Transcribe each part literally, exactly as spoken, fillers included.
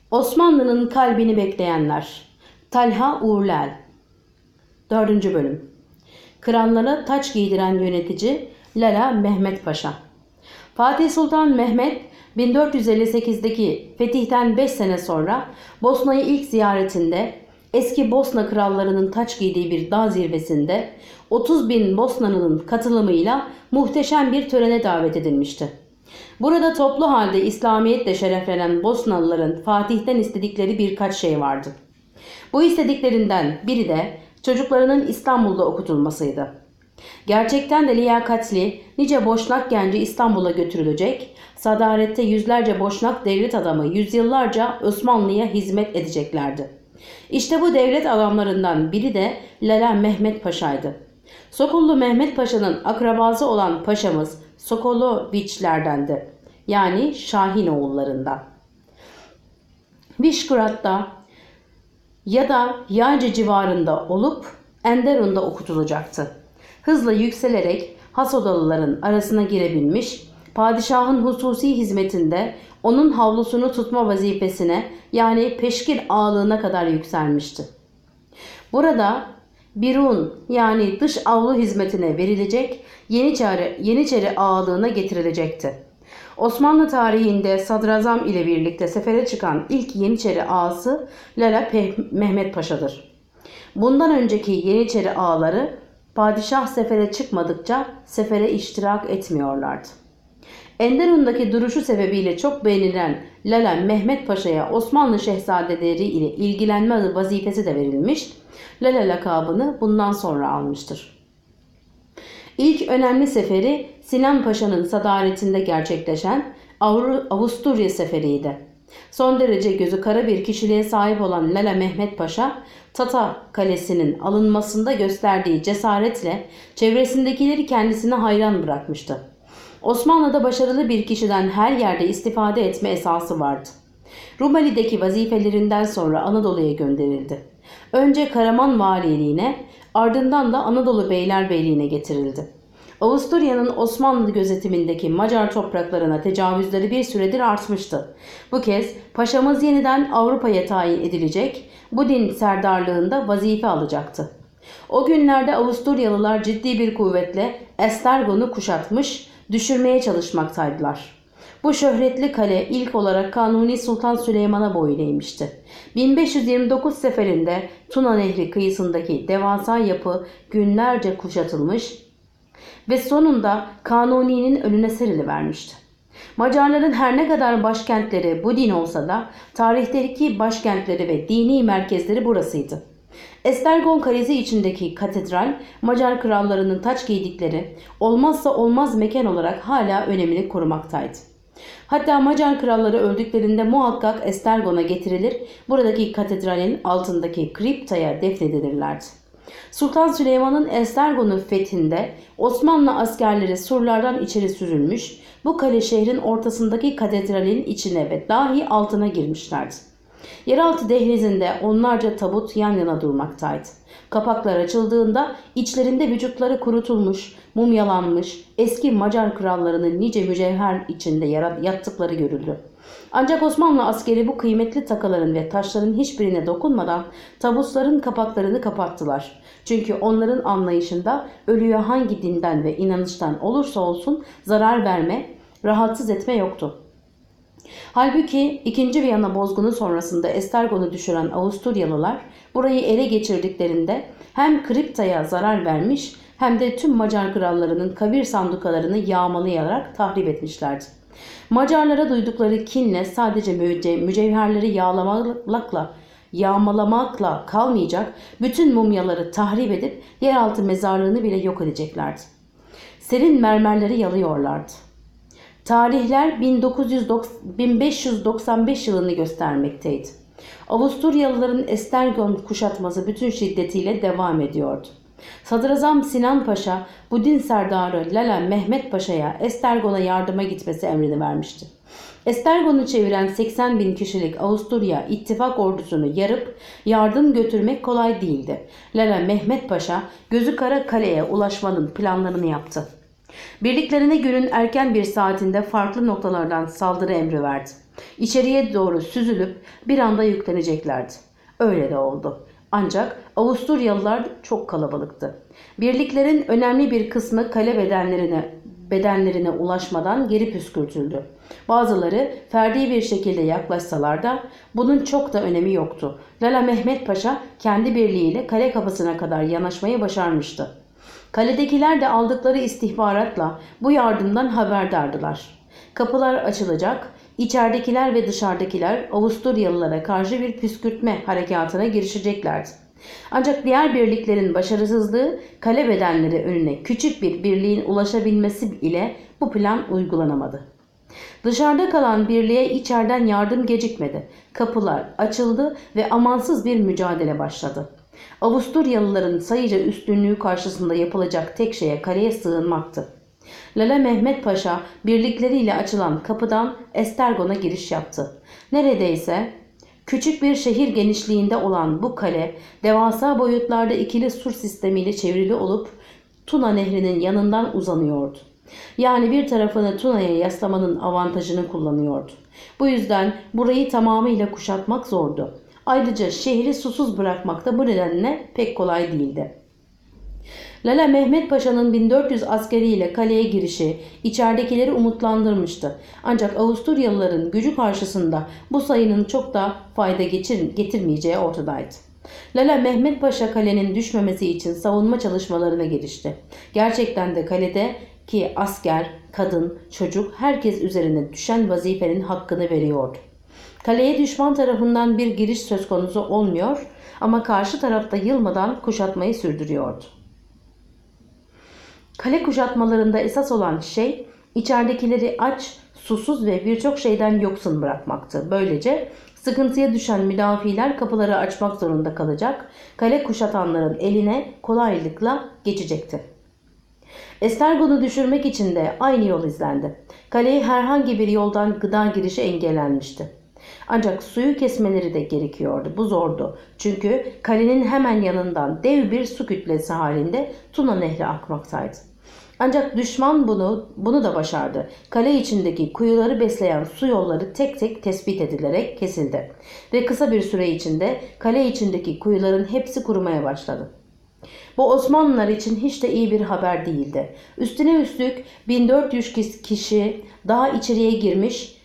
Osmanlı'nın kalbini bekleyenler. Talha Uğurluel. dördüncü bölüm. Krallara taç giydiren yönetici Lala Mehmet Paşa. Fatih Sultan Mehmet bin dört yüz elli sekizdeki fetihten beş sene sonra Bosna'yı ilk ziyaretinde eski Bosna krallarının taç giydiği bir dağ zirvesinde otuz bin Bosnalı'nın katılımıyla muhteşem bir törene davet edilmişti. Burada toplu halde İslamiyetle şereflenen Bosnalıların Fatih'ten istedikleri birkaç şey vardı. Bu istediklerinden biri de çocuklarının İstanbul'da okutulmasıydı. Gerçekten de liyakatli nice Boşnak genci İstanbul'a götürülecek, sadarette yüzlerce Boşnak devlet adamı yüzyıllarca Osmanlı'ya hizmet edeceklerdi. İşte bu devlet adamlarından biri de Lala Mehmet Paşa'ydı. Sokullu Mehmet Paşa'nın akrabası olan paşamız Sokoloviçlerdendi. Yani Şahin oğullarından. Vişgrad'da ya da Yaycı civarında olup Enderun'da okutulacaktı. Hızla yükselerek Hasodalıların arasına girebilmiş, padişahın hususi hizmetinde onun havlusunu tutma vazifesine yani peşkir ağalığına kadar yükselmişti. Burada Birun yani dış avlu hizmetine verilecek Yeniçeri, Yeniçeri ağalığına getirilecekti. Osmanlı tarihinde sadrazam ile birlikte sefere çıkan ilk Yeniçeri ağası Lala Mehmet Paşa'dır. Bundan önceki Yeniçeri ağaları padişah sefere çıkmadıkça sefere iştirak etmiyorlardı. Enderun'daki duruşu sebebiyle çok beğenilen Lala Mehmet Paşa'ya Osmanlı şehzadeleri ile ilgilenme vazifesi de verilmiş, Lala lakabını bundan sonra almıştır. İlk önemli seferi Sinan Paşa'nın sadaretinde gerçekleşen Avusturya seferiydi. Son derece gözü kara bir kişiliğe sahip olan Lala Mehmet Paşa, Tata Kalesi'nin alınmasında gösterdiği cesaretle çevresindekileri kendisine hayran bırakmıştı. Osmanlı'da başarılı bir kişiden her yerde istifade etme esası vardı. Rumeli'deki vazifelerinden sonra Anadolu'ya gönderildi. Önce Karaman valiliğine, ardından da Anadolu Beylerbeyliğine getirildi. Avusturya'nın Osmanlı gözetimindeki Macar topraklarına tecavüzleri bir süredir artmıştı. Bu kez paşamız yeniden Avrupa'ya tayin edilecek, bu din serdarlığında vazife alacaktı. O günlerde Avusturyalılar ciddi bir kuvvetle Esztergom'u kuşatmış, düşürmeye çalışmaktaydılar. Bu şöhretli kale ilk olarak Kanuni Sultan Süleyman'a boyun eğmişti. bin beş yüz yirmi dokuz seferinde Tuna Nehri kıyısındaki devasa yapı günlerce kuşatılmış ve sonunda Kanuni'nin önüne serilivermişti. Macarların her ne kadar başkentleri bu din olsa da tarihteki başkentleri ve dini merkezleri burasıydı. Esztergom Kalesi içindeki katedral, Macar krallarının taç giydikleri olmazsa olmaz mekan olarak hala önemini korumaktaydı. Hatta Macar kralları öldüklerinde muhakkak Esztergom'a getirilir, buradaki katedralin altındaki kriptaya defnedilirlerdi. Sultan Süleyman'ın Esztergom'un fethinde Osmanlı askerleri surlardan içeri sürülmüş, bu kale şehrin ortasındaki katedralin içine ve dahi altına girmişlerdi. Yeraltı dehlizinde onlarca tabut yan yana durmaktaydı. Kapaklar açıldığında içlerinde vücutları kurutulmuş, mumyalanmış eski Macar krallarının nice mücevher içinde yattıkları görüldü. Ancak Osmanlı askeri bu kıymetli takıların ve taşların hiçbirine dokunmadan tabutların kapaklarını kapattılar. Çünkü onların anlayışında ölüye hangi dinden ve inanıştan olursa olsun zarar verme, rahatsız etme yoktu. Halbuki ikinci. Viyana bozgunu sonrasında Esztergom'u düşüren Avusturyalılar burayı ele geçirdiklerinde hem kriptaya zarar vermiş hem de tüm Macar krallarının kabir sandukalarını yağmalayarak tahrip etmişlerdi. Macarlara duydukları kinle sadece mücevherleri yağlamakla, yağmalamakla kalmayacak, bütün mumyaları tahrip edip yeraltı mezarlığını bile yok edeceklerdi. Serin mermerleri yalıyorlardı. Tarihler bin beş yüz doksan beş yılını göstermekteydi. Avusturyalıların Esztergom kuşatması bütün şiddetiyle devam ediyordu. Sadrazam Sinan Paşa bu din serdarı Lala Mehmet Paşa'ya Esztergom'a yardıma gitmesi emrini vermişti. Esztergom'u çeviren seksen bin kişilik Avusturya ittifak ordusunu yarıp yardım götürmek kolay değildi. Lala Mehmet Paşa gözü kara kaleye ulaşmanın planlarını yaptı. Birliklerine günün erken bir saatinde farklı noktalardan saldırı emri verdi. İçeriye doğru süzülüp bir anda yükleneceklerdi. Öyle de oldu. Ancak Avusturyalılar çok kalabalıktı. Birliklerin önemli bir kısmı kale bedenlerine bedenlerine ulaşmadan geri püskürtüldü. Bazıları ferdi bir şekilde yaklaşsalar da bunun çok da önemi yoktu. Lala Mehmet Paşa kendi birliğiyle kale kapısına kadar yanaşmayı başarmıştı. Kaledekiler de aldıkları istihbaratla bu yardımdan haberdardılar. Kapılar açılacak, içeridekiler ve dışarıdakiler Avusturyalılara karşı bir püskürtme harekatına girişeceklerdi. Ancak diğer birliklerin başarısızlığı kale bedenleri önüne küçük bir birliğin ulaşabilmesi ile bu plan uygulanamadı. Dışarıda kalan birliğe içeriden yardım gecikmedi. Kapılar açıldı ve amansız bir mücadele başladı. Avusturyalıların sayıca üstünlüğü karşısında yapılacak tek şeye kaleye sığınmaktı. Lala Mehmet Paşa birlikleriyle açılan kapıdan Estergon'a giriş yaptı. Neredeyse küçük bir şehir genişliğinde olan bu kale devasa boyutlarda ikili sur sistemiyle çevrili olup Tuna Nehri'nin yanından uzanıyordu. Yani bir tarafını Tuna'ya yaslamanın avantajını kullanıyordu. Bu yüzden burayı tamamıyla kuşatmak zordu. Ayrıca şehri susuz bırakmak da bu nedenle pek kolay değildi. Lala Mehmet Paşa'nın bin dört yüz askeriyle kaleye girişi içeridekileri umutlandırmıştı. Ancak Avusturyalıların gücü karşısında bu sayının çok da fayda getirmeyeceği ortadaydı. Lala Mehmet Paşa kalenin düşmemesi için savunma çalışmalarına girişti. Gerçekten de kaledeki asker, kadın, çocuk herkes üzerine düşen vazifenin hakkını veriyordu. Kaleye düşman tarafından bir giriş söz konusu olmuyor ama karşı tarafta yılmadan kuşatmayı sürdürüyordu. Kale kuşatmalarında esas olan şey içeridekileri aç, susuz ve birçok şeyden yoksun bırakmaktı. Böylece sıkıntıya düşen müdafiler kapıları açmak zorunda kalacak, kale kuşatanların eline kolaylıkla geçecekti. Estergon'u düşürmek için de aynı yol izlendi. Kaleye herhangi bir yoldan gıda girişi engellenmişti. Ancak suyu kesmeleri de gerekiyordu. Bu zordu. Çünkü kalenin hemen yanından dev bir su kütlesi halinde Tuna Nehri akmaktaydı. Ancak düşman bunu bunu da başardı. Kale içindeki kuyuları besleyen su yolları tek tek tespit edilerek kesildi. Ve kısa bir süre içinde kale içindeki kuyuların hepsi kurumaya başladı. Bu Osmanlılar için hiç de iyi bir haber değildi. Üstüne üstlük bin dört yüz kişi daha içeriye girmiş,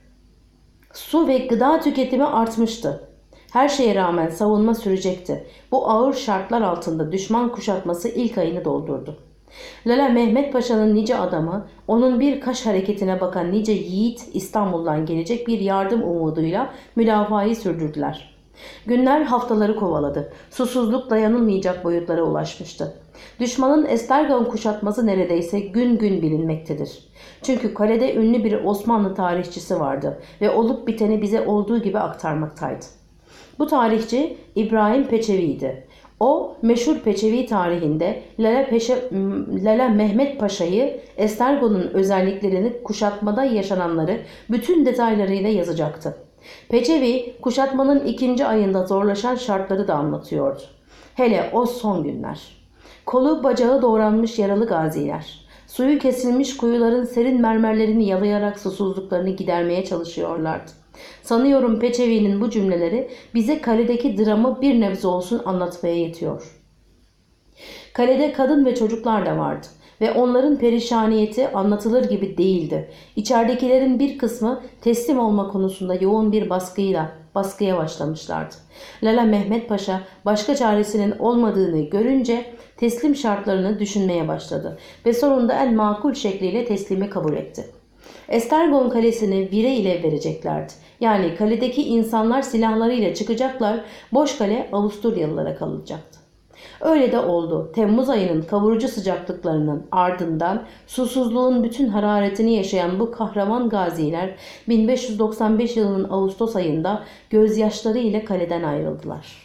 su ve gıda tüketimi artmıştı. Her şeye rağmen savunma sürecekti. Bu ağır şartlar altında düşman kuşatması ilk ayını doldurdu. Lala Mehmet Paşa'nın nice adamı, onun bir kaş hareketine bakan nice yiğit İstanbul'dan gelecek bir yardım umuduyla müdafayı sürdürdüler. Günler haftaları kovaladı. Susuzluk dayanılmayacak boyutlara ulaşmıştı. Düşmanın Estergon kuşatması neredeyse gün gün bilinmektedir. Çünkü kalede ünlü bir Osmanlı tarihçisi vardı ve olup biteni bize olduğu gibi aktarmaktaydı. Bu tarihçi İbrahim Peçevi'ydi. O meşhur Peçevi tarihinde Lala, Peşe, Lala Mehmet Paşa'yı, Estergon'un özelliklerini, kuşatmada yaşananları bütün detaylarıyla yazacaktı. Peçevi kuşatmanın ikinci ayında zorlaşan şartları da anlatıyordu. Hele o son günler. Kolu bacağı doğranmış yaralı gaziler, suyu kesilmiş kuyuların serin mermerlerini yalayarak susuzluklarını gidermeye çalışıyorlardı. Sanıyorum Peçevi'nin bu cümleleri bize kaledeki dramı bir nebze olsun anlatmaya yetiyor. Kalede kadın ve çocuklar da vardı ve onların perişaniyeti anlatılır gibi değildi. İçeridekilerin bir kısmı teslim olma konusunda yoğun bir baskıyla baskıya başlamışlardı. Lala Mehmet Paşa başka çaresinin olmadığını görünce teslim şartlarını düşünmeye başladı ve sonunda en makul şekliyle teslimi kabul etti. Estergon kalesini vire ile vereceklerdi. Yani kaledeki insanlar silahlarıyla çıkacaklar, boş kale Avusturyalılara kalacaktı. Öyle de oldu. Temmuz ayının kavurucu sıcaklıklarının ardından susuzluğun bütün hararetini yaşayan bu kahraman gaziler bin beş yüz doksan beş yılının Ağustos ayında gözyaşları ile kaleden ayrıldılar.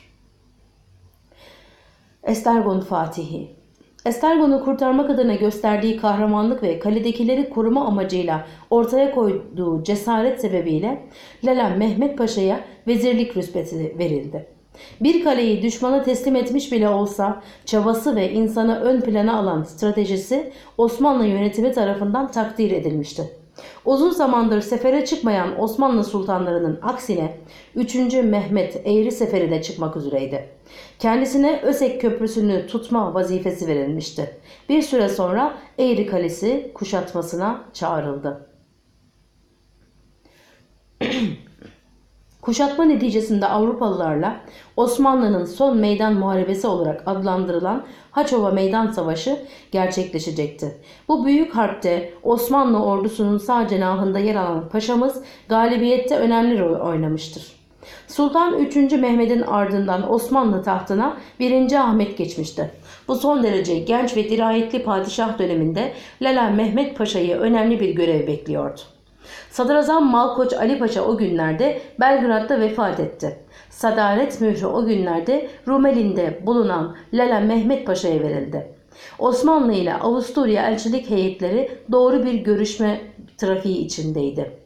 Estergon Fatihi. Estergon'u kurtarmak adına gösterdiği kahramanlık ve kaledekileri koruma amacıyla ortaya koyduğu cesaret sebebiyle Lala Mehmet Paşa'ya vezirlik rütbesi verildi. Bir kaleyi düşmana teslim etmiş bile olsa çabası ve insanı ön plana alan stratejisi Osmanlı yönetimi tarafından takdir edilmişti. Uzun zamandır sefere çıkmayan Osmanlı sultanlarının aksine üçüncü. Mehmet Eğri seferine çıkmak üzereydi. Kendisine Ösek Köprüsü'nü tutma vazifesi verilmişti. Bir süre sonra Eğri Kalesi kuşatmasına çağrıldı. Kuşatma neticesinde Avrupalılarla Osmanlı'nın son meydan muharebesi olarak adlandırılan Haçova Meydan Savaşı gerçekleşecekti. Bu büyük harpte Osmanlı ordusunun sağ cenahında yer alan paşamız galibiyette önemli rol oynamıştır. Sultan üçüncü. Mehmet'in ardından Osmanlı tahtına birinci. Ahmet geçmişti. Bu son derece genç ve dirayetli padişah döneminde Lala Mehmet Paşa'yı önemli bir görev bekliyordu. Sadrazam Malkoç Ali Paşa o günlerde Belgrad'da vefat etti. Sadaret mührü o günlerde Rumeli'nde bulunan Lala Mehmet Paşa'ya verildi. Osmanlı ile Avusturya elçilik heyetleri doğru bir görüşme trafiği içindeydi.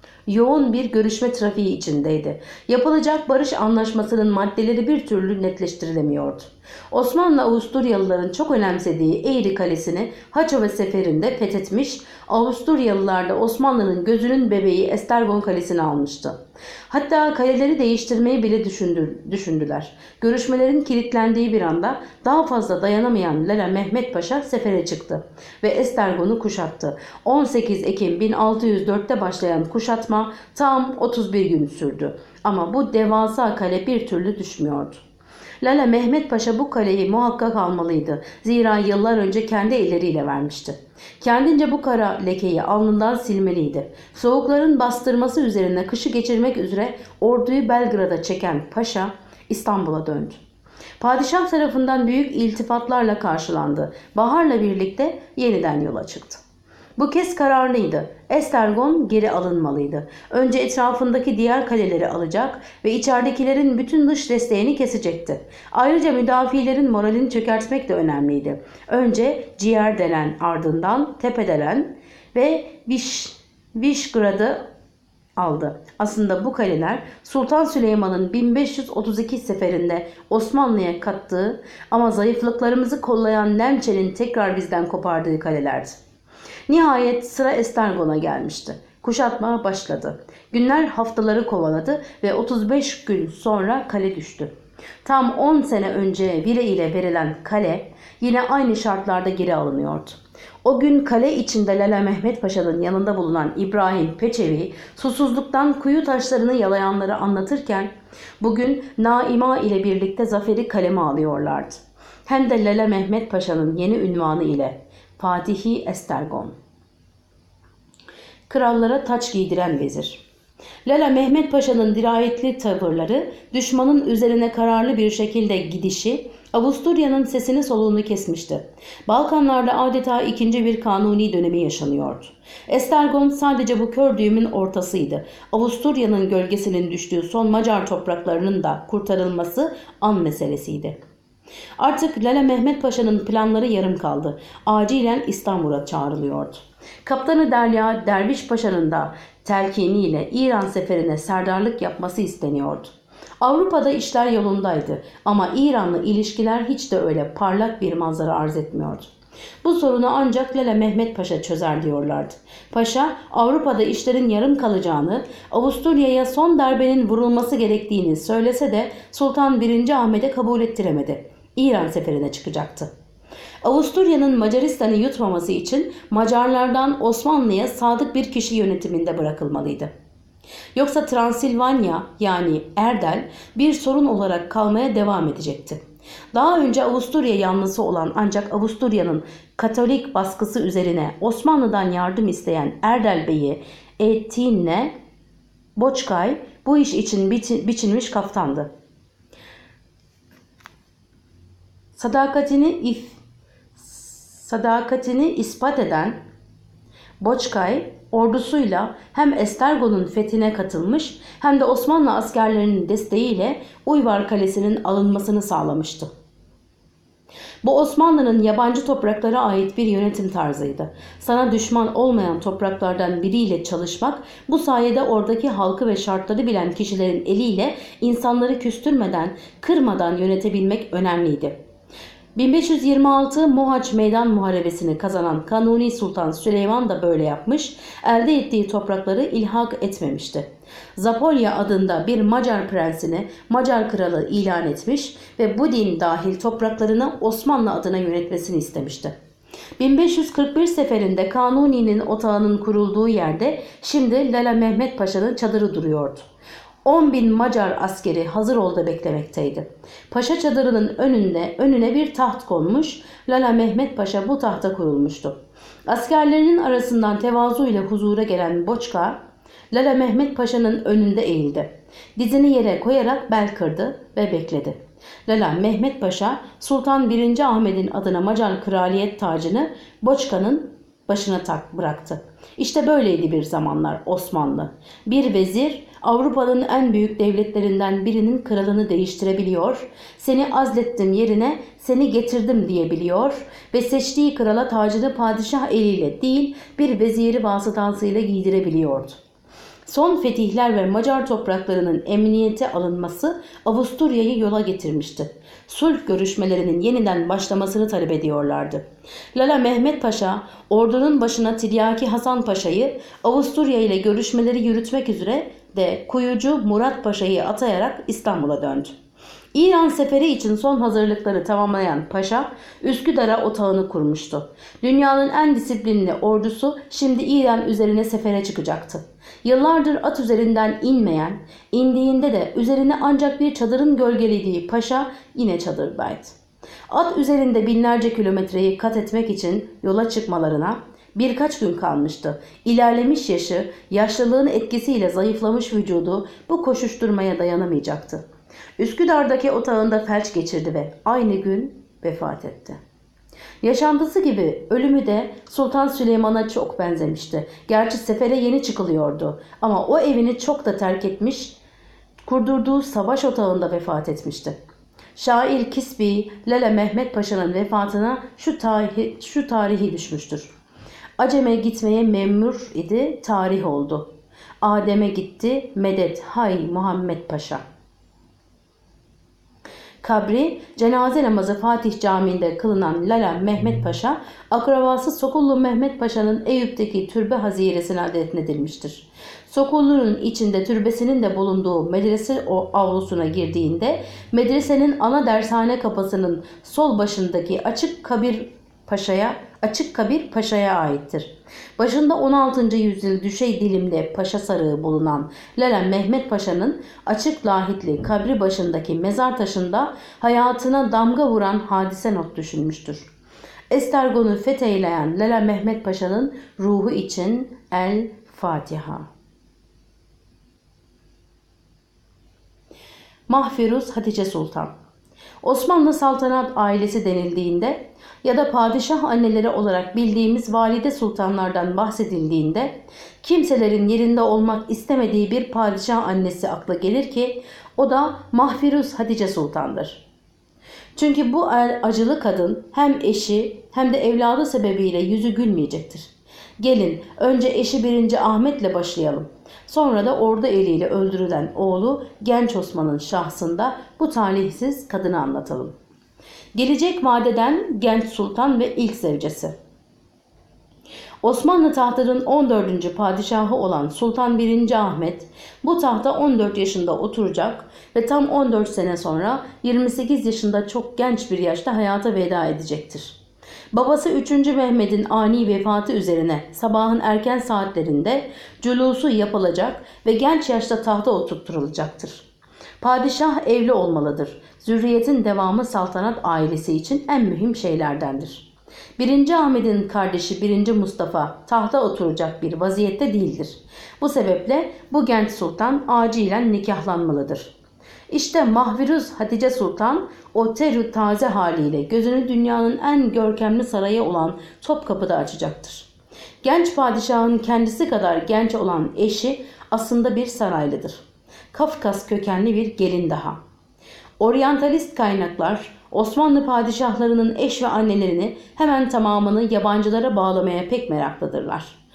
Yoğun bir görüşme trafiği içindeydi. Yapılacak barış anlaşmasının maddeleri bir türlü netleştirilemiyordu. Osmanlı Avusturyalıların çok önemsediği Eğri Kalesi'ni Haçova seferinde fethetmiş, Avusturyalılar da Osmanlı'nın gözünün bebeği Estergon Kalesi'ni almıştı. Hatta kaleleri değiştirmeyi bile düşündü, düşündüler. Görüşmelerin kilitlendiği bir anda daha fazla dayanamayan Lala Mehmet Paşa sefere çıktı ve Estergon'u kuşattı. on sekiz Ekim bin altı yüz dört'te başlayan kuşatma tam otuz bir gün sürdü. Ama bu devasa kale bir türlü düşmüyordu. Lala Mehmet Paşa bu kaleyi muhakkak almalıydı. Zira yıllar önce kendi elleriyle vermişti. Kendince bu kara lekeyi alnından silmeliydi. Soğukların bastırması üzerine kışı geçirmek üzere orduyu Belgrad'a çeken paşa İstanbul'a döndü. Padişah tarafından büyük iltifatlarla karşılandı. Baharla birlikte yeniden yola çıktı. Bu kez kararlıydı. Estergon geri alınmalıydı. Önce etrafındaki diğer kaleleri alacak ve içeridekilerin bütün dış desteğini kesecekti. Ayrıca müdafilerin moralini çökertmek de önemliydi. Önce Ciğerdelen, ardından Tepedelen ve Viş, Vişgrad'ı aldı. Aslında bu kaleler Sultan Süleyman'ın bin beş yüz otuz iki seferinde Osmanlı'ya kattığı ama zayıflıklarımızı kollayan Lemçe'nin tekrar bizden kopardığı kalelerdi. Nihayet sıra Estergon'a gelmişti. Kuşatma başladı. Günler haftaları kovaladı ve otuz beş gün sonra kale düştü. Tam on sene önce Vile ile verilen kale yine aynı şartlarda geri alınıyordu. O gün kale içinde Lala Mehmet Paşa'nın yanında bulunan İbrahim Peçevi susuzluktan kuyu taşlarını yalayanları anlatırken bugün Naima ile birlikte zaferi kaleme alıyorlardı. Hem de Lala Mehmet Paşa'nın yeni ünvanı ile Fatihi Estergon. Krallara taç giydiren vezir. Lala Mehmet Paşa'nın dirayetli tavırları, düşmanın üzerine kararlı bir şekilde gidişi Avusturya'nın sesini soluğunu kesmişti. Balkanlarda adeta ikinci bir kanuni dönemi yaşanıyordu. Estergon sadece bu kör düğümün ortasıydı. Avusturya'nın gölgesinin düştüğü son Macar topraklarının da kurtarılması an meselesiydi. Artık Lala Mehmet Paşa'nın planları yarım kaldı. Acilen İstanbul'a çağrılıyordu. Kaptanı Derya Derviş Paşa'nın da telkiniyle İran seferine serdarlık yapması isteniyordu. Avrupa'da işler yolundaydı ama İran'la ilişkiler hiç de öyle parlak bir manzara arz etmiyordu. Bu sorunu ancak Lala Mehmet Paşa çözer diyorlardı. Paşa Avrupa'da işlerin yarım kalacağını, Avusturya'ya son darbenin vurulması gerektiğini söylese de Sultan birinci. Ahmet'e kabul ettiremedi. İran seferine çıkacaktı. Avusturya'nın Macaristan'ı yutmaması için Macarlardan Osmanlı'ya sadık bir kişi yönetiminde bırakılmalıydı. Yoksa Transilvanya yani Erdel bir sorun olarak kalmaya devam edecekti. Daha önce Avusturya yanlısı olan ancak Avusturya'nın Katolik baskısı üzerine Osmanlı'dan yardım isteyen Erdel Bey'i Etinne Boçkay bu iş için biçilmiş kaftandı. Sadakatini if, sadakatini ispat eden Boçkay ordusuyla hem Estergon'un fethine katılmış hem de Osmanlı askerlerinin desteğiyle Uyvar Kalesi'nin alınmasını sağlamıştı. Bu Osmanlı'nın yabancı topraklara ait bir yönetim tarzıydı. Sana düşman olmayan topraklardan biriyle çalışmak, bu sayede oradaki halkı ve şartları bilen kişilerin eliyle insanları küstürmeden, kırmadan yönetebilmek önemliydi. bin beş yüz yirmi altı Mohaç Meydan Muharebesi'ni kazanan Kanuni Sultan Süleyman da böyle yapmış, elde ettiği toprakları ilhak etmemişti. Zapolya adında bir Macar prensini Macar kralı ilan etmiş ve bu din dahil topraklarını Osmanlı adına yönetmesini istemişti. bin beş yüz kırk bir seferinde Kanuni'nin otağının kurulduğu yerde şimdi Lala Mehmet Paşa'nın çadırı duruyordu. on bin Macar askeri hazır olda beklemekteydi. Paşa çadırının önünde önüne bir taht konmuş, Lala Mehmet Paşa bu tahta kurulmuştu. Askerlerinin arasından tevazu ile huzura gelen Boçka, Lala Mehmet Paşa'nın önünde eğildi. Dizini yere koyarak bel kırdı ve bekledi. Lala Mehmet Paşa, Sultan birinci. Ahmet'in adına Macar kraliyet tacını Boçka'nın başına tak bıraktı. İşte böyleydi bir zamanlar Osmanlı. Bir vezir Avrupa'nın en büyük devletlerinden birinin kralını değiştirebiliyor, seni azlettim yerine seni getirdim diyebiliyor ve seçtiği krala tacını padişah eliyle değil bir veziri vasıtasıyla giydirebiliyordu. Son fetihler ve Macar topraklarının emniyete alınması Avusturya'yı yola getirmişti. Sulh görüşmelerinin yeniden başlamasını talep ediyorlardı. Lala Mehmet Paşa, ordunun başına Tiryaki Hasan Paşa'yı Avusturya ile görüşmeleri yürütmek üzere de Kuyucu Murat Paşa'yı atayarak İstanbul'a döndü. İran seferi için son hazırlıkları tamamlayan Paşa, Üsküdar'a otağını kurmuştu. Dünyanın en disiplinli ordusu şimdi İran üzerine sefere çıkacaktı. Yıllardır at üzerinden inmeyen, indiğinde de üzerine ancak bir çadırın gölgelediği Paşa yine çadırdaydı. At üzerinde binlerce kilometreyi kat etmek için yola çıkmalarına birkaç gün kalmıştı. İlerlemiş yaşı, yaşlılığın etkisiyle zayıflamış vücudu bu koşuşturmaya dayanamayacaktı. Üsküdar'daki otağında felç geçirdi ve aynı gün vefat etti. Yaşantısı gibi ölümü de Sultan Süleyman'a çok benzemişti. Gerçi sefere yeni çıkılıyordu ama o evini çok da terk etmiş, kurdurduğu savaş otağında vefat etmişti. Şair Kisbi, Lala Mehmet Paşa'nın vefatına şu tarihi, şu tarihi düşmüştür. Acem'e gitmeye memur idi, tarih oldu. Adem'e gitti, medet hay Muhammed Paşa. Kabri, cenaze namazı Fatih Camii'nde kılınan Lala Mehmet Paşa, akrabası Sokullu Mehmet Paşa'nın Eyüp'teki türbe haziresine defnedilmiştir. Sokullu'nun içinde türbesinin de bulunduğu medrese avlusuna girdiğinde, medresenin ana dershane kapısının sol başındaki açık kabir Paşa'ya, açık kabir Paşa'ya aittir. Başında on altıncı yüzyıl düşey dilimde paşa sarığı bulunan Lala Mehmet Paşa'nın açık lahitli kabri başındaki mezar taşında hayatına damga vuran hadise not düşünmüştür. Estergon'u fetheyleyen Lala Mehmet Paşa'nın ruhu için El Fatiha. Mahfiruz Hatice Sultan. Osmanlı saltanat ailesi denildiğinde ya da padişah anneleri olarak bildiğimiz valide sultanlardan bahsedildiğinde kimselerin yerinde olmak istemediği bir padişah annesi akla gelir ki o da Mahfiruz Hatice Sultan'dır. Çünkü bu acılı kadın hem eşi hem de evladı sebebiyle yüzü gülmeyecektir. Gelin önce eşi birinci Ahmet'le başlayalım. Sonra da ordu eliyle öldürülen oğlu Genç Osman'ın şahsında bu talihsiz kadını anlatalım. Gelecek vadeden Genç Sultan ve ilk zevcesi. Osmanlı tahtının on dördüncü padişahı olan Sultan birinci Ahmet bu tahta on dört yaşında oturacak ve tam on dört sene sonra yirmi sekiz yaşında çok genç bir yaşta hayata veda edecektir. Babası üçüncü Mehmet'in ani vefatı üzerine sabahın erken saatlerinde culusu yapılacak ve genç yaşta tahta oturtturulacaktır. Padişah evli olmalıdır. Zürriyetin devamı saltanat ailesi için en mühim şeylerdendir. birinci Ahmet'in kardeşi birinci Mustafa tahta oturacak bir vaziyette değildir. Bu sebeple bu genç sultan acilen nikahlanmalıdır. İşte Mahfiruz Hatice Sultan o terü taze haliyle gözünü dünyanın en görkemli sarayı olan Topkapı'da açacaktır. Genç padişahın kendisi kadar genç olan eşi aslında bir saraylıdır. Kafkas kökenli bir gelin daha. Oryantalist kaynaklar Osmanlı padişahlarının eş ve annelerini hemen tamamını yabancılara bağlamaya pek meraklıdırlar.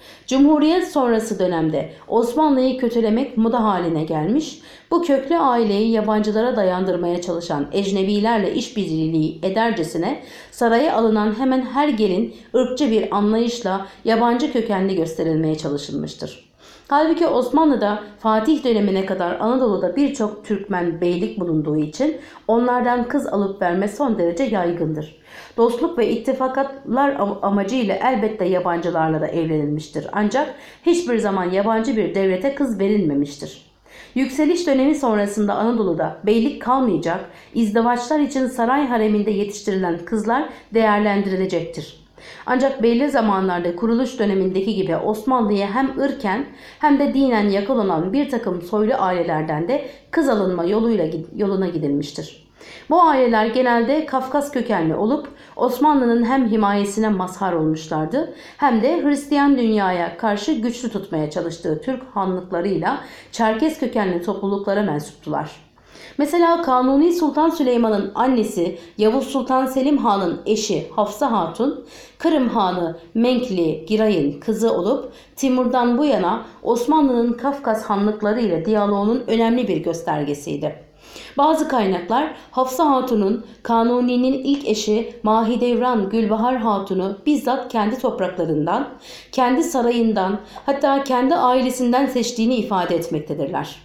Cumhuriyet sonrası dönemde Osmanlı'yı kötülemek moda haline gelmiş, bu köklü aileyi yabancılara dayandırmaya çalışan ecnebilerle işbirliği edercesine saraya alınan hemen her gelin ırkçı bir anlayışla yabancı kökenli gösterilmeye çalışılmıştır. Halbuki Osmanlı'da Fatih dönemine kadar Anadolu'da birçok Türkmen beylik bulunduğu için onlardan kız alıp verme son derece yaygındır. Dostluk ve ittifakatlar amacıyla elbette yabancılarla da evlenilmiştir. Ancak hiçbir zaman yabancı bir devlete kız verilmemiştir. Yükseliş dönemi sonrasında Anadolu'da beylik kalmayacak, izdivaçlar için saray hareminde yetiştirilen kızlar değerlendirilecektir. Ancak belli zamanlarda kuruluş dönemindeki gibi Osmanlı'ya hem ırken hem de dinen yakalanan bir takım soylu ailelerden de kız alınma yoluyla yoluna gidilmiştir. Bu aileler genelde Kafkas kökenli olup Osmanlı'nın hem himayesine mazhar olmuşlardı hem de Hristiyan dünyaya karşı güçlü tutmaya çalıştığı Türk hanlıklarıyla Çerkes kökenli topluluklara mensuptular. Mesela Kanuni Sultan Süleyman'ın annesi Yavuz Sultan Selim Han'ın eşi Hafsa Hatun, Kırım Hanı Menkli Giray'ın kızı olup Timur'dan bu yana Osmanlı'nın Kafkas hanlıkları ile diyaloğunun önemli bir göstergesiydi. Bazı kaynaklar Hafsa Hatun'un Kanuni'nin ilk eşi Mahidevran Gülbahar Hatun'u bizzat kendi topraklarından, kendi sarayından, hatta kendi ailesinden seçtiğini ifade etmektedirler.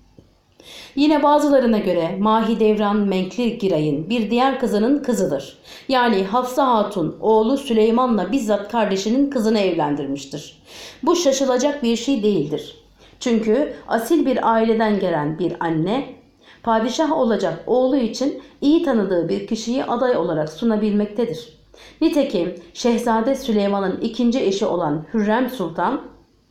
Yine bazılarına göre Mahidevran Menkli Giray'ın bir diğer kızının kızıdır. Yani Hafsa Hatun oğlu Süleyman'la bizzat kardeşinin kızını evlendirmiştir. Bu şaşılacak bir şey değildir. Çünkü asil bir aileden gelen bir anne, padişah olacak oğlu için iyi tanıdığı bir kişiyi aday olarak sunabilmektedir. Nitekim Şehzade Süleyman'ın ikinci eşi olan Hürrem Sultan,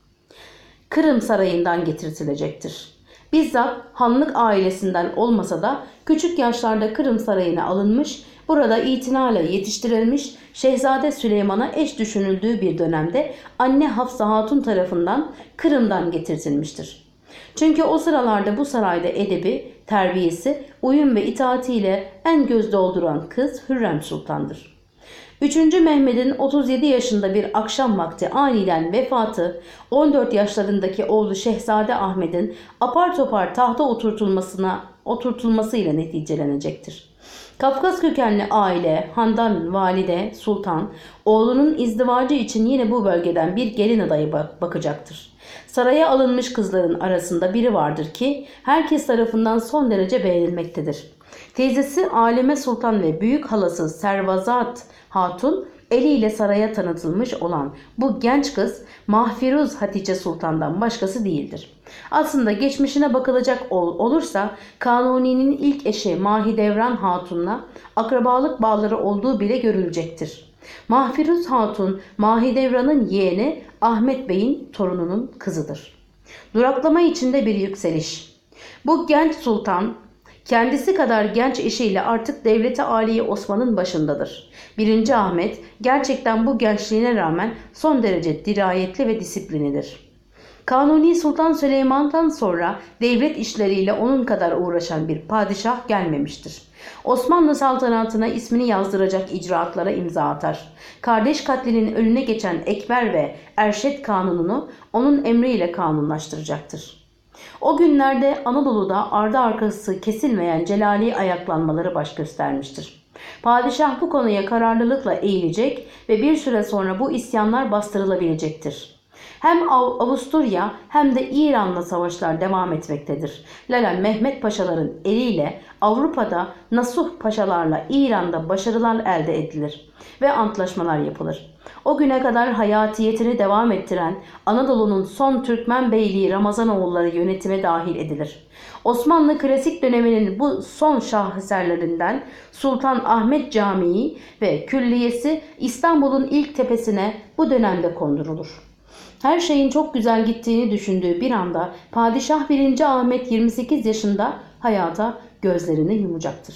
Kırım Sarayı'ndan getirtilecektir. Bizzat hanlık ailesinden olmasa da küçük yaşlarda Kırım Sarayı'na alınmış, burada itinayla yetiştirilmiş Şehzade Süleyman'a eş düşünüldüğü bir dönemde anne Hafsa Hatun tarafından Kırım'dan getirtilmiştir. Çünkü o sıralarda bu sarayda edebi, terbiyesi, uyum ve itaatiyle en göz dolduran kız Hürrem Sultan'dır. üçüncü Mehmet'in otuz yedi yaşında bir akşam vakti aniden vefatı, on dört yaşlarındaki oğlu Şehzade Ahmet'in apar topar tahta oturtulmasına oturtulmasıyla neticelenecektir. Kafkas kökenli aile, Handan Valide Sultan, oğlunun izdivacı için yine bu bölgeden bir gelin adayı bakacaktır. Saraya alınmış kızların arasında biri vardır ki herkes tarafından son derece beğenilmektedir. Teyzesi Alime Sultan ve büyük halası Servazat Hatun eliyle saraya tanıtılmış olan bu genç kız Mahfiruz Hatice Sultan'dan başkası değildir. Aslında geçmişine bakılacak ol, olursa Kanuni'nin ilk eşi Mahidevran Hatun'la akrabalık bağları olduğu bile görülecektir. Mahfiruz Hatun, Mahidevran'ın yeğeni Ahmet Bey'in torununun kızıdır. Duraklama içinde bir yükseliş. Bu genç sultan kendisi kadar genç eşiyle artık devleti âliye Osman'ın başındadır. birinci Ahmet gerçekten bu gençliğine rağmen son derece dirayetli ve disiplinidir. Kanuni Sultan Süleyman'dan sonra devlet işleriyle onun kadar uğraşan bir padişah gelmemiştir. Osmanlı saltanatına ismini yazdıracak icraatlara imza atar. Kardeş katlinin önüne geçen Ekber ve Erşet Kanunu'nu onun emriyle kanunlaştıracaktır. O günlerde Anadolu'da ardı arkası kesilmeyen celali ayaklanmaları baş göstermiştir. Padişah bu konuya kararlılıkla eğilecek ve bir süre sonra bu isyanlar bastırılabilecektir. Hem Av Avusturya hem de İran'la savaşlar devam etmektedir. Lala Mehmet Paşaların eliyle Avrupa'da Nasuh Paşalarla İran'da başarılar elde edilir ve antlaşmalar yapılır. O güne kadar hayatiyetini devam ettiren Anadolu'nun son Türkmen beyliği Ramazanoğulları yönetime dahil edilir. Osmanlı klasik döneminin bu son şaheserlerinden Sultan Ahmet Camii ve Külliyesi İstanbul'un ilk tepesine bu dönemde kondurulur. Her şeyin çok güzel gittiğini düşündüğü bir anda Padişah birinci Ahmet yirmi sekiz yaşında hayata gözlerini yumacaktır.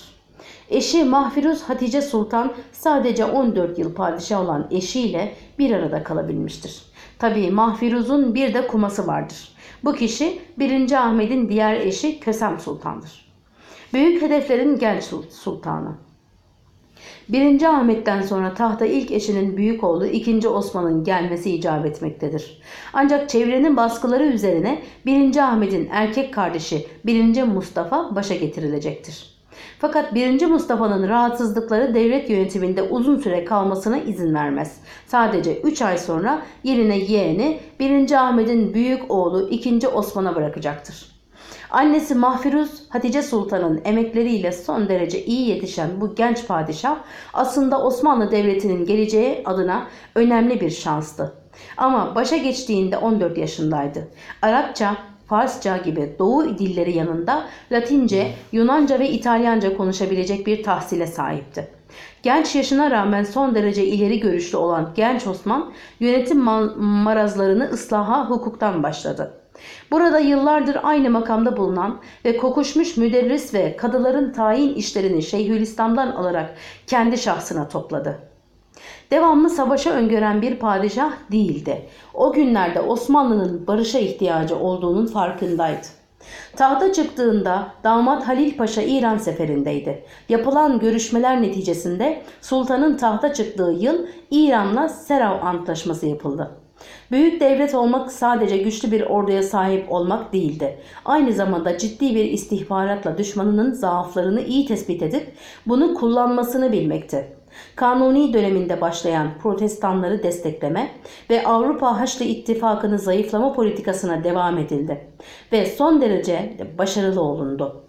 Eşi Mahfiruz Hatice Sultan sadece on dört yıl padişah olan eşiyle bir arada kalabilmiştir. Tabii Mahfiruz'un bir de kuması vardır. Bu kişi birinci Ahmet'in diğer eşi Kösem Sultan'dır. Büyük hedeflerin genç sultanı. birinci. Ahmet'ten sonra tahta ilk eşinin büyük oğlu ikinci. Osman'ın gelmesi icap etmektedir. Ancak çevrenin baskıları üzerine birinci. Ahmet'in erkek kardeşi birinci. Mustafa başa getirilecektir. Fakat birinci. Mustafa'nın rahatsızlıkları devlet yönetiminde uzun süre kalmasına izin vermez. Sadece üç ay sonra yerine yeğeni birinci. Ahmet'in büyük oğlu ikinci. Osman'a bırakacaktır. Annesi Mahfiruz Hatice Sultan'ın emekleriyle son derece iyi yetişen bu genç padişah aslında Osmanlı Devleti'nin geleceği adına önemli bir şanstı. Ama başa geçtiğinde on dört yaşındaydı. Arapça, Farsça gibi Doğu dilleri yanında Latince, Yunanca ve İtalyanca konuşabilecek bir tahsile sahipti. Genç yaşına rağmen son derece ileri görüşlü olan genç Osman yönetim marazlarını ıslaha hukuktan başladı. Burada yıllardır aynı makamda bulunan ve kokuşmuş müderris ve kadıların tayin işlerini Şeyhülislam'dan alarak kendi şahsına topladı. Devamlı savaşa öngören bir padişah değildi. O günlerde Osmanlı'nın barışa ihtiyacı olduğunun farkındaydı. Tahta çıktığında damat Halil Paşa İran seferindeydi. Yapılan görüşmeler neticesinde sultanın tahta çıktığı yıl İran'la Serav Antlaşması yapıldı. Büyük devlet olmak sadece güçlü bir orduya sahip olmak değildi. Aynı zamanda ciddi bir istihbaratla düşmanının zaaflarını iyi tespit edip bunu kullanmasını bilmekti. Kanuni döneminde başlayan protestanları destekleme ve Avrupa Haçlı İttifakı'nı zayıflama politikasına devam edildi ve son derece başarılı olundu.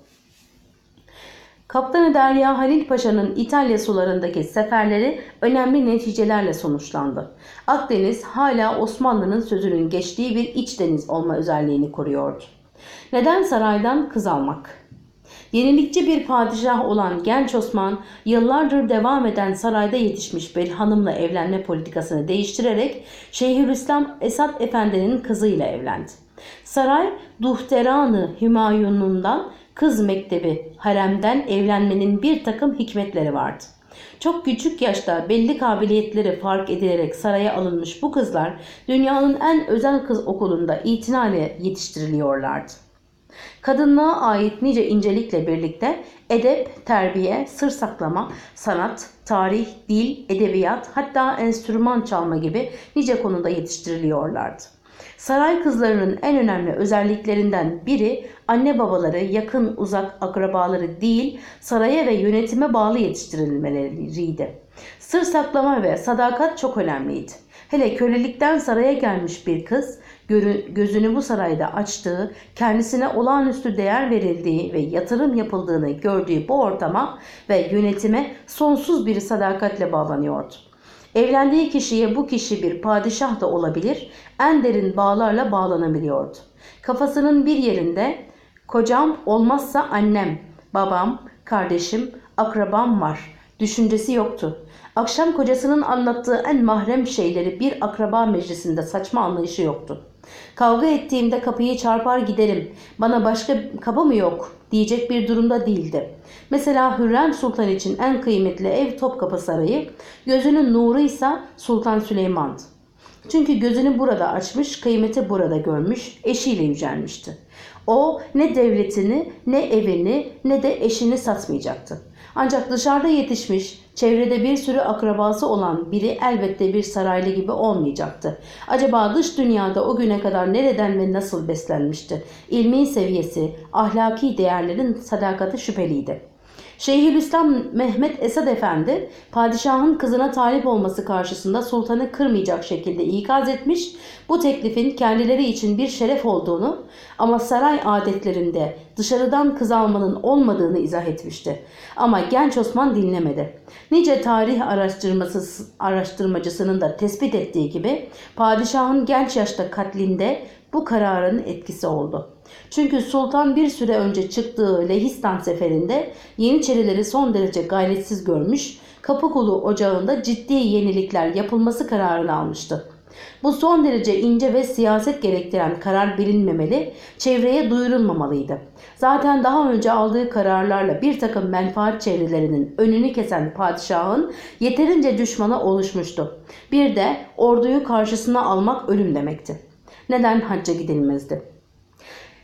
Kaptanı Derya Halil Paşa'nın İtalya sularındaki seferleri önemli neticelerle sonuçlandı. Akdeniz hala Osmanlı'nın sözünün geçtiği bir iç deniz olma özelliğini koruyordu. Neden saraydan kız almak? Yenilikçi bir padişah olan genç Osman, yıllardır devam eden sarayda yetişmiş bir hanımla evlenme politikasını değiştirerek Şeyhülislam Esad Efendi'nin kızıyla evlendi. Saray, Duhteran-ı Hümayun'undan kız mektebi, haremden evlenmenin bir takım hikmetleri vardı. Çok küçük yaşta belli kabiliyetleri fark edilerek saraya alınmış bu kızlar dünyanın en özel kız okulunda itinayla yetiştiriliyorlardı. Kadınlığa ait nice incelikle birlikte edep, terbiye, sır saklama, sanat, tarih, dil, edebiyat, hatta enstrüman çalma gibi nice konuda yetiştiriliyorlardı. Saray kızlarının en önemli özelliklerinden biri anne babaları, yakın uzak akrabaları değil, saraya ve yönetime bağlı yetiştirilmeleriydi. Sır saklama ve sadakat çok önemliydi. Hele kölelikten saraya gelmiş bir kız, gözünü bu sarayda açtığı, kendisine olağanüstü değer verildiği ve yatırım yapıldığını gördüğü bu ortama ve yönetime sonsuz bir sadakatle bağlanıyordu. Evlendiği kişiye bu kişi bir padişah da olabilir, en derin bağlarla bağlanabiliyordu. Kafasının bir yerinde kocam olmazsa annem, babam, kardeşim, akrabam var düşüncesi yoktu. Akşam kocasının anlattığı en mahrem şeyleri bir akraba meclisinde saçma anlayışı yoktu. Kavga ettiğimde kapıyı çarpar giderim, bana başka kapı mı yok diyecek bir durumda değildi. Mesela Hürrem Sultan için en kıymetli ev Topkapı Sarayı, gözünün nuruysa Sultan Süleyman'dı. Çünkü gözünü burada açmış, kıymeti burada görmüş, eşiyle yücelmişti. O ne devletini, ne evini, ne de eşini satmayacaktı. Ancak dışarıda yetişmiş, çevrede bir sürü akrabası olan biri elbette bir saraylı gibi olmayacaktı. Acaba dış dünyada o güne kadar nereden ve nasıl beslenmişti? İlmi seviyesi, ahlaki değerlerin sadakati şüpheliydi. Şeyhülislam Mehmet Esad Efendi, padişahın kızına talip olması karşısında sultanı kırmayacak şekilde ikaz etmiş, bu teklifin kendileri için bir şeref olduğunu ama saray adetlerinde dışarıdan kız almanın olmadığını izah etmişti. Ama genç Osman dinlemedi. Nice tarih araştırması, araştırmacısının da tespit ettiği gibi padişahın genç yaşta katlinde bu kararın etkisi oldu. Çünkü sultan bir süre önce çıktığı Lehistan seferinde Yeniçerileri son derece gayretsiz görmüş, Kapıkulu ocağında ciddi yenilikler yapılması kararını almıştı. Bu son derece ince ve siyaset gerektiren karar bilinmemeli, çevreye duyurulmamalıydı. Zaten daha önce aldığı kararlarla bir takım menfaat çevrelerinin önünü kesen padişahın yeterince düşmanı oluşmuştu. Bir de orduyu karşısına almak ölüm demekti. Neden hacca gidilmezdi?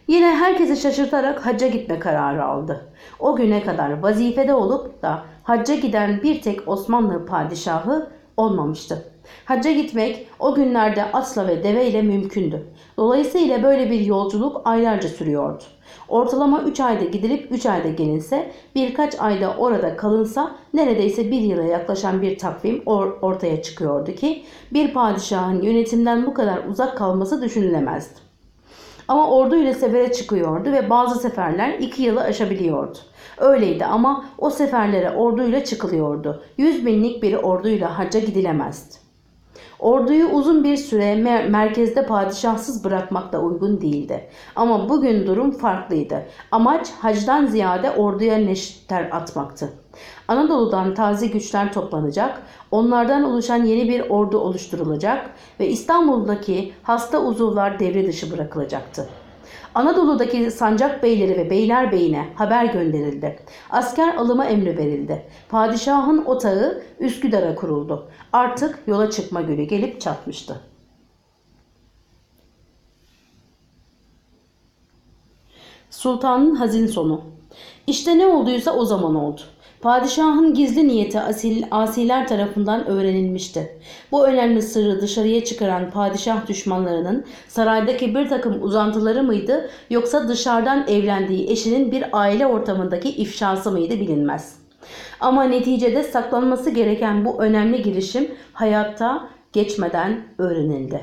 Yine herkesi şaşırtarak hacca gitme kararı aldı. O güne kadar vazifede olup da hacca giden bir tek Osmanlı padişahı olmamıştı. Hacca gitmek o günlerde atla ve deveyle mümkündü. Dolayısıyla böyle bir yolculuk aylarca sürüyordu. Ortalama üç ayda gidilip üç ayda gelinse, birkaç ayda orada kalınsa neredeyse bir yıla yaklaşan bir takvim or ortaya çıkıyordu ki bir padişahın yönetimden bu kadar uzak kalması düşünülemezdi. Ama orduyla sefere çıkıyordu ve bazı seferler iki yılı aşabiliyordu. Öyleydi ama o seferlere orduyla çıkılıyordu. Yüz binlik bir orduyla hacca gidilemezdi. Orduyu uzun bir süre mer merkezde padişahsız bırakmak da uygun değildi. Ama bugün durum farklıydı. Amaç hacdan ziyade orduya neşter atmaktı. Anadolu'dan taze güçler toplanacak, onlardan oluşan yeni bir ordu oluşturulacak ve İstanbul'daki hasta uzuvlar devre dışı bırakılacaktı. Anadolu'daki sancak beyleri ve beylerbeyine haber gönderildi. Asker alımı emri verildi. Padişahın otağı Üsküdar'a kuruldu. Artık yola çıkma günü gelip çatmıştı. Sultanın hazin sonu. İşte ne olduysa o zaman oldu. Padişahın gizli niyeti asil, asiler tarafından öğrenilmişti. Bu önemli sırrı dışarıya çıkaran padişah düşmanlarının saraydaki bir takım uzantıları mıydı, yoksa dışarıdan evlendiği eşinin bir aile ortamındaki ifşası mıydı bilinmez. Ama neticede saklanması gereken bu önemli girişim hayata geçmeden öğrenildi.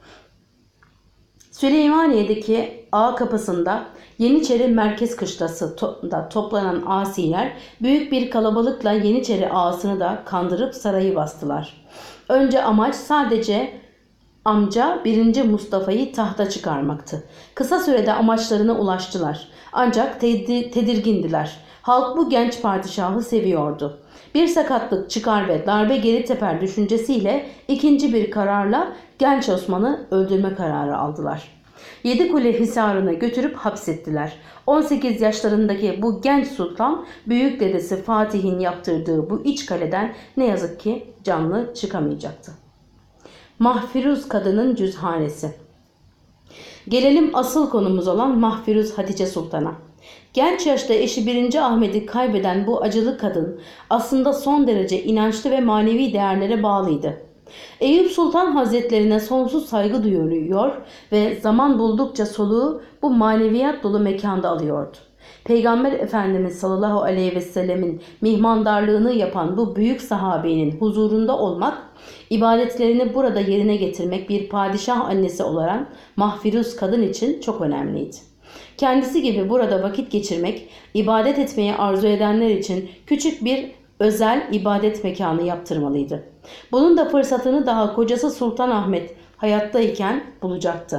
Süleymaniye'deki Ağa Kapısı'nda Yeniçeri Merkez Kışlası'nda toplanan asiler büyük bir kalabalıkla Yeniçeri ağasını da kandırıp sarayı bastılar. Önce amaç sadece amca birinci Mustafa'yı tahta çıkarmaktı. Kısa sürede amaçlarına ulaştılar. Ancak tedirgindiler. Halk bu genç padişahı seviyordu. Bir sakatlık çıkar ve darbe geri teper düşüncesiyle ikinci bir kararla genç Osman'ı öldürme kararı aldılar. Yedikule Hisarı'na götürüp hapsettiler. on sekiz yaşlarındaki bu genç sultan büyük dedesi Fatih'in yaptırdığı bu iç kaleden ne yazık ki canlı çıkamayacaktı. Mahfiruz Kadının Cüzhanesi. Gelelim asıl konumuz olan Mahfiruz Hatice Sultan'a. Genç yaşta eşi birinci Ahmet'i kaybeden bu acılı kadın aslında son derece inançlı ve manevi değerlere bağlıydı. Eyüp Sultan Hazretlerine sonsuz saygı duyuyor ve zaman buldukça soluğu bu maneviyat dolu mekanda alıyordu. Peygamber Efendimiz sallallahu aleyhi ve sellemin mihmandarlığını yapan bu büyük sahabenin huzurunda olmak, ibadetlerini burada yerine getirmek bir padişah annesi olan Mahfiruz kadın için çok önemliydi. Kendisi gibi burada vakit geçirmek, ibadet etmeyi arzu edenler için küçük bir özel ibadet mekanı yaptırmalıydı. Bunun da fırsatını daha kocası Sultan Ahmet hayattayken bulacaktı.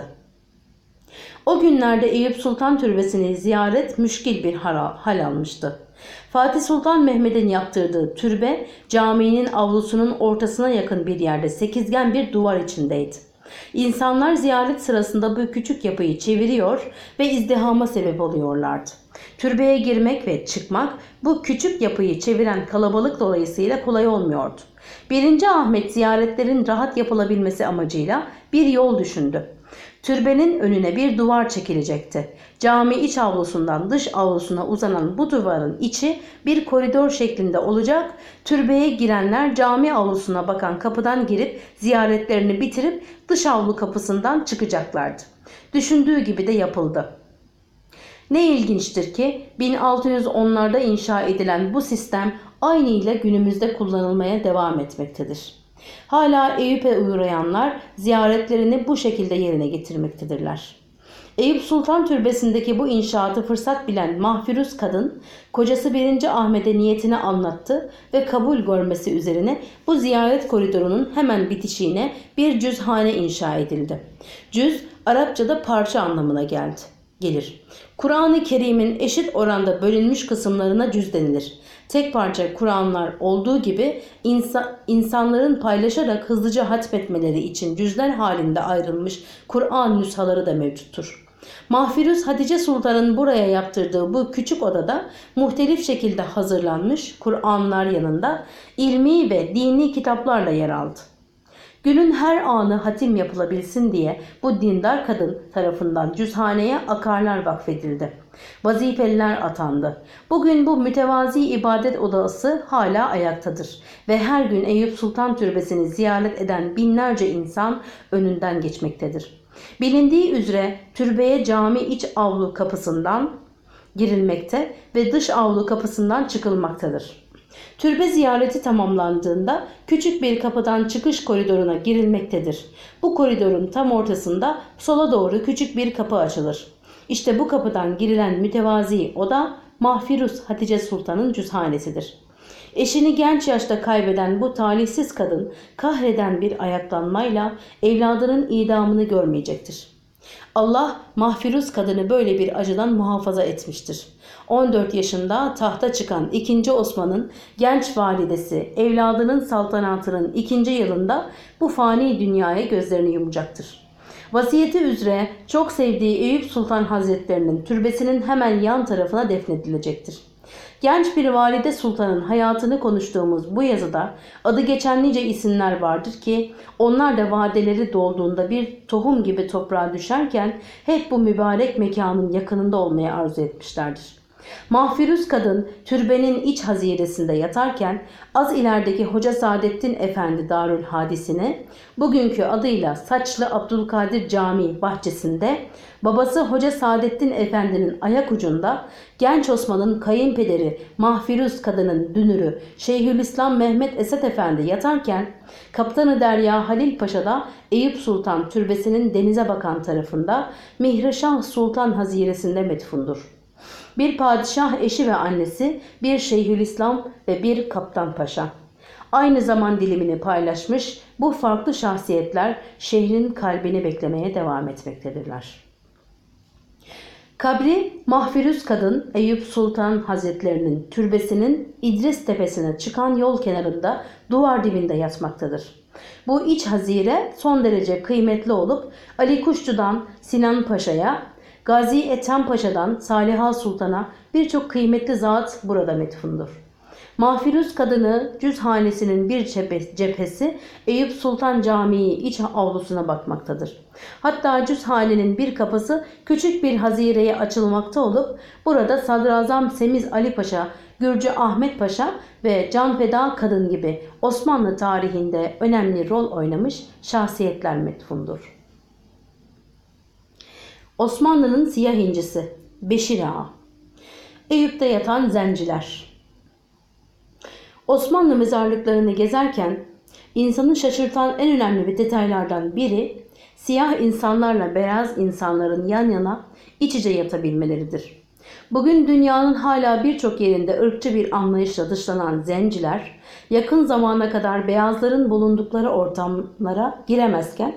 O günlerde Eyüp Sultan Türbesi'ni ziyaret müşkil bir hal almıştı. Fatih Sultan Mehmet'in yaptırdığı türbe caminin avlusunun ortasına yakın bir yerde sekizgen bir duvar içindeydi. İnsanlar ziyaret sırasında bu küçük yapıyı çeviriyor ve izdihama sebep oluyorlardı. Türbeye girmek ve çıkmak bu küçük yapıyı çeviren kalabalık dolayısıyla kolay olmuyordu. birinci Ahmet ziyaretlerin rahat yapılabilmesi amacıyla bir yol düşündü. Türbenin önüne bir duvar çekilecekti. Cami iç avlusundan dış avlusuna uzanan bu duvarın içi bir koridor şeklinde olacak. Türbeye girenler cami avlusuna bakan kapıdan girip ziyaretlerini bitirip dış avlu kapısından çıkacaklardı. Düşündüğü gibi de yapıldı. Ne ilginçtir ki bin altı yüz onlarda inşa edilen bu sistem aynı ile günümüzde kullanılmaya devam etmektedir. Hala Eyüp'e uğrayanlar ziyaretlerini bu şekilde yerine getirmektedirler. Eyüp Sultan Türbesi'ndeki bu inşaatı fırsat bilen Mahfiruz kadın, kocası birinci Ahmet'e niyetini anlattı ve kabul görmesi üzerine bu ziyaret koridorunun hemen bitişiğine bir cüzhane inşa edildi. Cüz, Arapçada parça anlamına geldi. gelir. Kur'an-ı Kerim'in eşit oranda bölünmüş kısımlarına cüz denilir. Tek parça Kur'anlar olduğu gibi insa, insanların paylaşarak hızlıca hatmetmeleri için cüzler halinde ayrılmış Kur'an nüshaları da mevcuttur. Mahfiruz Hatice Sultan'ın buraya yaptırdığı bu küçük odada muhtelif şekilde hazırlanmış Kur'anlar yanında ilmi ve dini kitaplarla yer aldı. Günün her anı hatim yapılabilsin diye bu dindar kadın tarafından cüzhaneye akarlar vakfedildi. Vazifeliler atandı. Bugün bu mütevazi ibadet odası hala ayaktadır ve her gün Eyüp Sultan Türbesi'ni ziyaret eden binlerce insan önünden geçmektedir. Bilindiği üzere türbeye cami iç avlu kapısından girilmekte ve dış avlu kapısından çıkılmaktadır. Türbe ziyareti tamamlandığında küçük bir kapıdan çıkış koridoruna girilmektedir. Bu koridorun tam ortasında sola doğru küçük bir kapı açılır. İşte bu kapıdan girilen mütevazi oda Mahfirus Hatice Sultan'ın cüzhanesidir. Eşini genç yaşta kaybeden bu talihsiz kadın kahreden bir ayaklanmayla evladının idamını görmeyecektir. Allah Mahfirus kadını böyle bir acıdan muhafaza etmiştir. on dört yaşında tahta çıkan ikinci. Osman'ın genç validesi evladının saltanatının ikinci yılında bu fani dünyaya gözlerini yumacaktır. Vasiyeti üzere çok sevdiği Eyüp Sultan Hazretlerinin türbesinin hemen yan tarafına defnedilecektir. Genç bir valide sultanın hayatını konuştuğumuz bu yazıda adı geçen nice isimler vardır ki onlar da vadeleri dolduğunda bir tohum gibi toprağa düşerken hep bu mübarek mekanın yakınında olmaya arzu etmişlerdir. Mahfirus kadın türbenin iç haziresinde yatarken az ilerideki Hoca Saadettin Efendi Darül Hadisine bugünkü adıyla Saçlı Abdülkadir Camii bahçesinde babası Hoca Saadettin Efendi'nin ayak ucunda genç Osman'ın kayınpederi Mahfirus kadının dünürü Şeyhülislam Mehmet Esat Efendi yatarken Kaptanı Derya Halil Paşa da Eyüp Sultan Türbesi'nin denize bakan tarafında Mihreşah Sultan Haziresinde metfundur. Bir padişah eşi ve annesi, bir Şeyhülislam ve bir Kaptan Paşa. Aynı zaman dilimini paylaşmış bu farklı şahsiyetler şehrin kalbini beklemeye devam etmektedirler. Kabri Mahfirus kadın Eyüp Sultan Hazretlerinin türbesinin İdris Tepesi'ne çıkan yol kenarında duvar dibinde yatmaktadır. Bu iç hazire son derece kıymetli olup Ali Kuşçu'dan Sinan Paşa'ya, Gazi Ethem Paşa'dan Saliha Sultan'a birçok kıymetli zat burada metfundur. Mahfirus kadını cüzhanesinin bir cephesi Eyüp Sultan Camii iç avlusuna bakmaktadır. Hatta cüzhanenin bir kapısı küçük bir hazireye açılmakta olup burada Sadrazam Semiz Ali Paşa, Gürcü Ahmet Paşa ve Canfeda Kadın gibi Osmanlı tarihinde önemli rol oynamış şahsiyetler metfundur. Osmanlı'nın siyah incisi Beşir Ağa. Eyüp'te yatan zenciler. Osmanlı mezarlıklarını gezerken insanı şaşırtan en önemli bir detaylardan biri siyah insanlarla beyaz insanların yan yana iç içe yatabilmeleridir. Bugün dünyanın hala birçok yerinde ırkçı bir anlayışla dışlanan zenciler yakın zamana kadar beyazların bulundukları ortamlara giremezken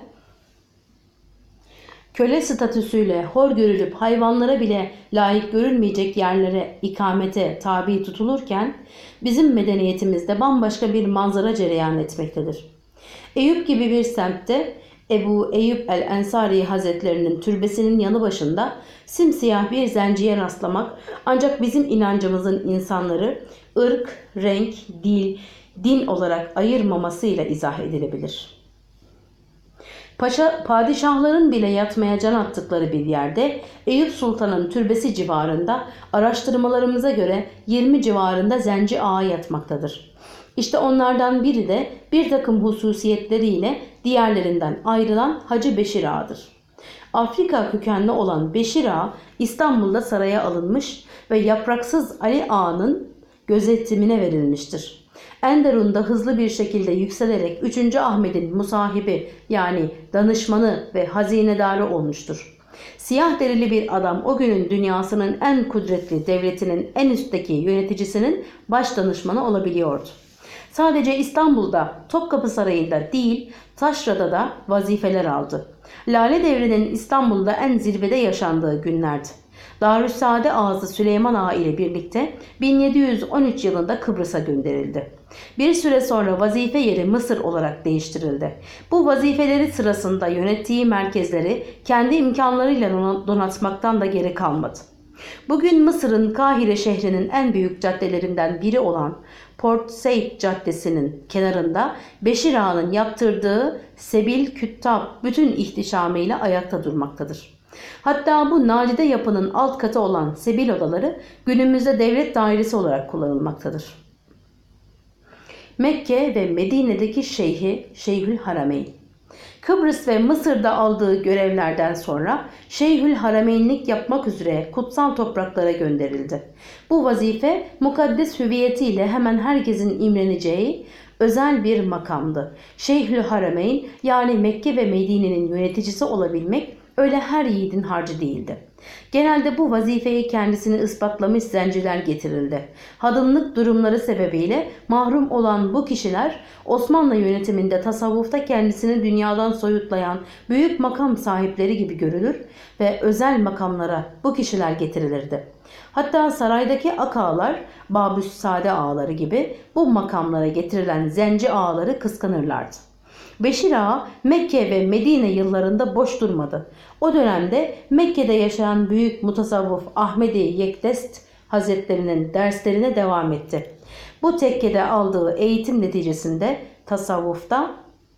köle statüsüyle hor görülüp hayvanlara bile layık görülmeyecek yerlere ikamete tabi tutulurken bizim medeniyetimizde bambaşka bir manzara cereyan etmektedir. Eyüp gibi bir semtte Ebu Eyyub el-Ensari Hazretlerinin türbesinin yanı başında simsiyah bir zenciye rastlamak ancak bizim inancımızın insanları ırk, renk, dil, din olarak ayırmamasıyla izah edilebilir. Paşa, padişahların bile yatmaya can attıkları bir yerde Eyüp Sultan'ın türbesi civarında araştırmalarımıza göre yirmi civarında zenci ağa yatmaktadır. İşte onlardan biri de bir takım hususiyetleriyle diğerlerinden ayrılan Hacı Beşir Ağa'dır. Afrika kökenli olan Beşir Ağa İstanbul'da saraya alınmış ve Yapraksız Ali Ağa'nın gözetimine verilmiştir. Enderun'da hızlı bir şekilde yükselerek üçüncü. Ahmet'in musahibi yani danışmanı ve hazinedarı olmuştur. Siyah derili bir adam o günün dünyasının en kudretli devletinin en üstteki yöneticisinin baş danışmanı olabiliyordu. Sadece İstanbul'da Topkapı Sarayı'nda değil Taşra'da da vazifeler aldı. Lale Devri'nin İstanbul'da en zirvede yaşandığı günlerdi. Darüssaade Ağası Süleyman Ağa ile birlikte bin yedi yüz on üç yılında Kıbrıs'a gönderildi. Bir süre sonra vazife yeri Mısır olarak değiştirildi. Bu vazifeleri sırasında yönettiği merkezleri kendi imkanlarıyla donatmaktan da geri kalmadı. Bugün Mısır'ın Kahire şehrinin en büyük caddelerinden biri olan Port Said Caddesi'nin kenarında Beşir Ağa'nın yaptırdığı Sebil Küttab bütün ihtişamıyla ayakta durmaktadır. Hatta bu nadide yapının alt katı olan Sebil odaları günümüzde devlet dairesi olarak kullanılmaktadır. Mekke ve Medine'deki Şeyhi Şeyhül Harameyn. Kıbrıs ve Mısır'da aldığı görevlerden sonra Şeyhül Harameynlik yapmak üzere kutsal topraklara gönderildi. Bu vazife mukaddes hüviyetiyle hemen herkesin imreneceği özel bir makamdı. Şeyhül Harameyn yani Mekke ve Medine'nin yöneticisi olabilmek öyle her yiğidin harcı değildi. Genelde bu vazifeyi kendisini ispatlamış zenciler getirildi. Hadımlık durumları sebebiyle mahrum olan bu kişiler Osmanlı yönetiminde tasavvufta kendisini dünyadan soyutlayan büyük makam sahipleri gibi görülür ve özel makamlara bu kişiler getirilirdi. Hatta saraydaki ak ağalar, Babüssade ağaları gibi bu makamlara getirilen zenci ağaları kıskanırlardı. Beşir Ağa Mekke ve Medine yıllarında boş durmadı. O dönemde Mekke'de yaşayan büyük mutasavvuf Ahmedi Yekdest Hazretlerinin derslerine devam etti. Bu tekkede aldığı eğitim neticesinde tasavvufta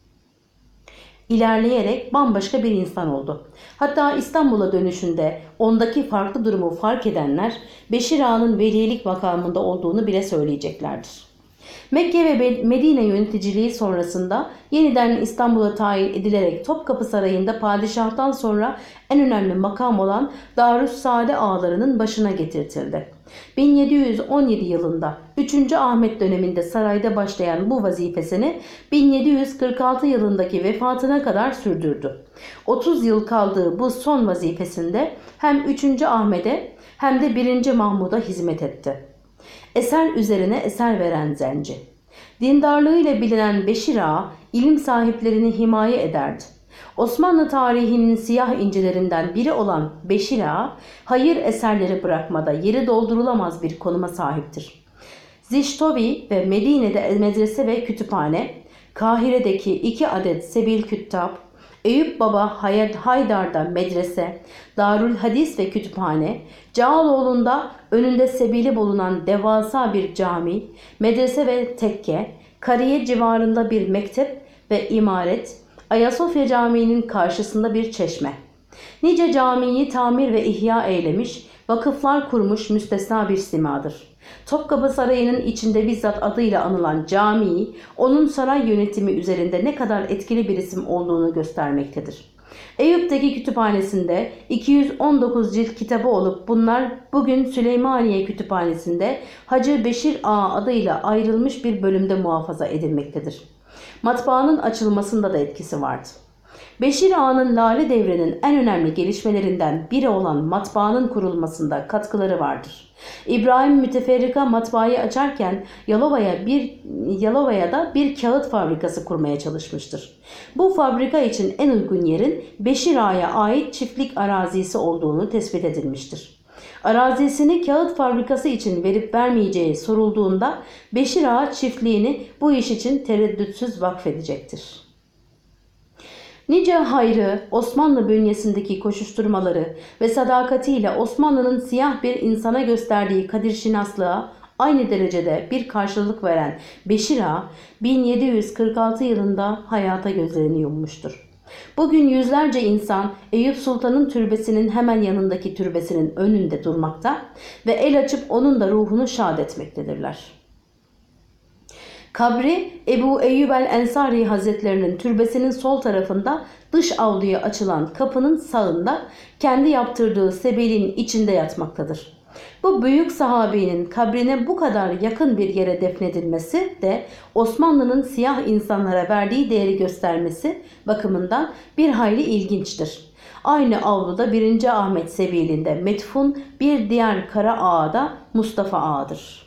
ilerleyerek bambaşka bir insan oldu. Hatta İstanbul'a dönüşünde ondaki farklı durumu fark edenler Beşir Ağa'nın velilik makamında olduğunu bile söyleyeceklerdir. Mekke ve Medine yöneticiliği sonrasında yeniden İstanbul'a tayin edilerek Topkapı Sarayı'nda padişahtan sonra en önemli makam olan Darüssaade ağalarının başına getirtildi. bin yedi yüz on yedi yılında üçüncü Ahmet döneminde sarayda başlayan bu vazifesini bin yedi yüz kırk altı yılındaki vefatına kadar sürdürdü. otuz yıl kaldığı bu son vazifesinde hem üçüncü Ahmet'e hem de birinci Mahmud'a hizmet etti. Eser üzerine eser veren zenci. Dindarlığıyla bilinen Beşir Ağa ilim sahiplerini himaye ederdi. Osmanlı tarihinin siyah incilerinden biri olan Beşir Ağa, hayır eserleri bırakmada yeri doldurulamaz bir konuma sahiptir. Ziştovi ve Medine'de medrese ve kütüphane, Kahire'deki iki adet Sebil Küttab, Eyüp Baba Haydar'da medrese, Darül Hadis ve kütüphane, Cağaloğlu'nda önünde sebili bulunan devasa bir cami, medrese ve tekke, Kariye civarında bir mektep ve imaret, Ayasofya Camii'nin karşısında bir çeşme. Nice camiyi tamir ve ihya eylemiş, vakıflar kurmuş müstesna bir simadır. Topkapı Sarayı'nın içinde bizzat adıyla anılan camii, onun saray yönetimi üzerinde ne kadar etkili bir isim olduğunu göstermektedir. Eyüp'teki kütüphanesinde iki yüz on dokuz cilt kitabı olup bunlar bugün Süleymaniye Kütüphanesi'nde Hacı Beşir Ağa adıyla ayrılmış bir bölümde muhafaza edilmektedir. Matbaanın açılmasında da etkisi vardı. Beşir Ağa'nın Lale Devri'nin en önemli gelişmelerinden biri olan matbaanın kurulmasında katkıları vardır. İbrahim Müteferrika matbaayı açarken Yalova'ya bir Yalova'ya da bir kağıt fabrikası kurmaya çalışmıştır. Bu fabrika için en uygun yerin Beşir Ağa'ya ait çiftlik arazisi olduğunu tespit edilmiştir. Arazisini kağıt fabrikası için verip vermeyeceği sorulduğunda Beşir Ağa çiftliğini bu iş için tereddütsüz vakfedecektir. Nice hayrı, Osmanlı bünyesindeki koşuşturmaları ve sadakatiyle Osmanlı'nın siyah bir insana gösterdiği kadirşinaslığa aynı derecede bir karşılık veren Beşir Ağa bin yedi yüz kırk altı yılında hayata gözlerini yummuştur. Bugün yüzlerce insan Eyüp Sultan'ın türbesinin hemen yanındaki türbesinin önünde durmakta ve el açıp onun da ruhunu şad etmektedirler. Kabri Ebu Eyyub el-Ensari Hazretlerinin türbesinin sol tarafında dış avluya açılan kapının sağında kendi yaptırdığı sebelin içinde yatmaktadır. Bu büyük sahabinin kabrine bu kadar yakın bir yere defnedilmesi de Osmanlı'nın siyah insanlara verdiği değeri göstermesi bakımından bir hayli ilginçtir. Aynı avluda birinci Ahmet sebilinde metfun bir diğer Kara Ağa da Mustafa Ağa'dır.